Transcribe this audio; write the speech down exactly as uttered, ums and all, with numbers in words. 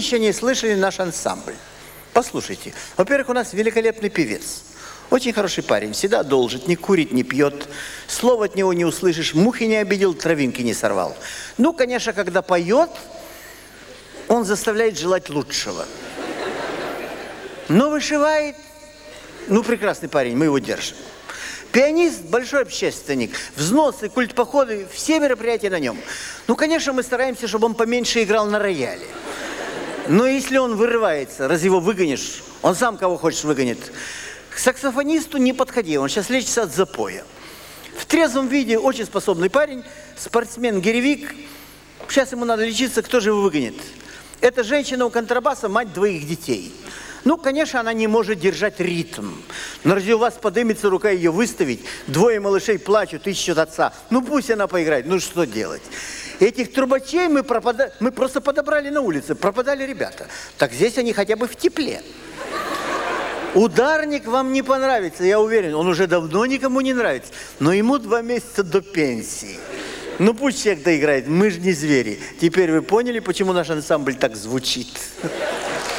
еще не слышали наш ансамбль. Послушайте. Во-первых, у нас великолепный певец. Очень хороший парень. Всегда должит, не курит, не пьет. Слова от него не услышишь. Мухи не обидел, травинки не сорвал. Ну, конечно, когда поет, он заставляет желать лучшего. Но вышивает. Ну, прекрасный парень, мы его держим. Пианист, большой общественник, взносы, культпоходы, все мероприятия на нем. Ну, конечно, мы стараемся, чтобы он поменьше играл на рояле. Но если он вырывается, раз его выгонишь, он сам кого хочешь выгонит. К саксофонисту не подходи, он сейчас лечится от запоя. В трезвом виде очень способный парень, спортсмен-гиревик. Сейчас ему надо лечиться, кто же его выгонит? Эта женщина у контрабаса, мать двоих детей. Ну, конечно, она не может держать ритм. Но разве у вас подымется рука ее выставить? Двое малышей плачут, ищут отца. Ну, пусть она поиграет. Ну, что делать? Этих трубачей мы, пропада... мы просто подобрали на улице. Пропадали ребята. Так здесь они хотя бы в тепле. Ударник вам не понравится, я уверен. Он уже давно никому не нравится. Но ему два месяца до пенсии. Ну, пусть человек доиграет. Мы же не звери. Теперь вы поняли, почему наш ансамбль так звучит?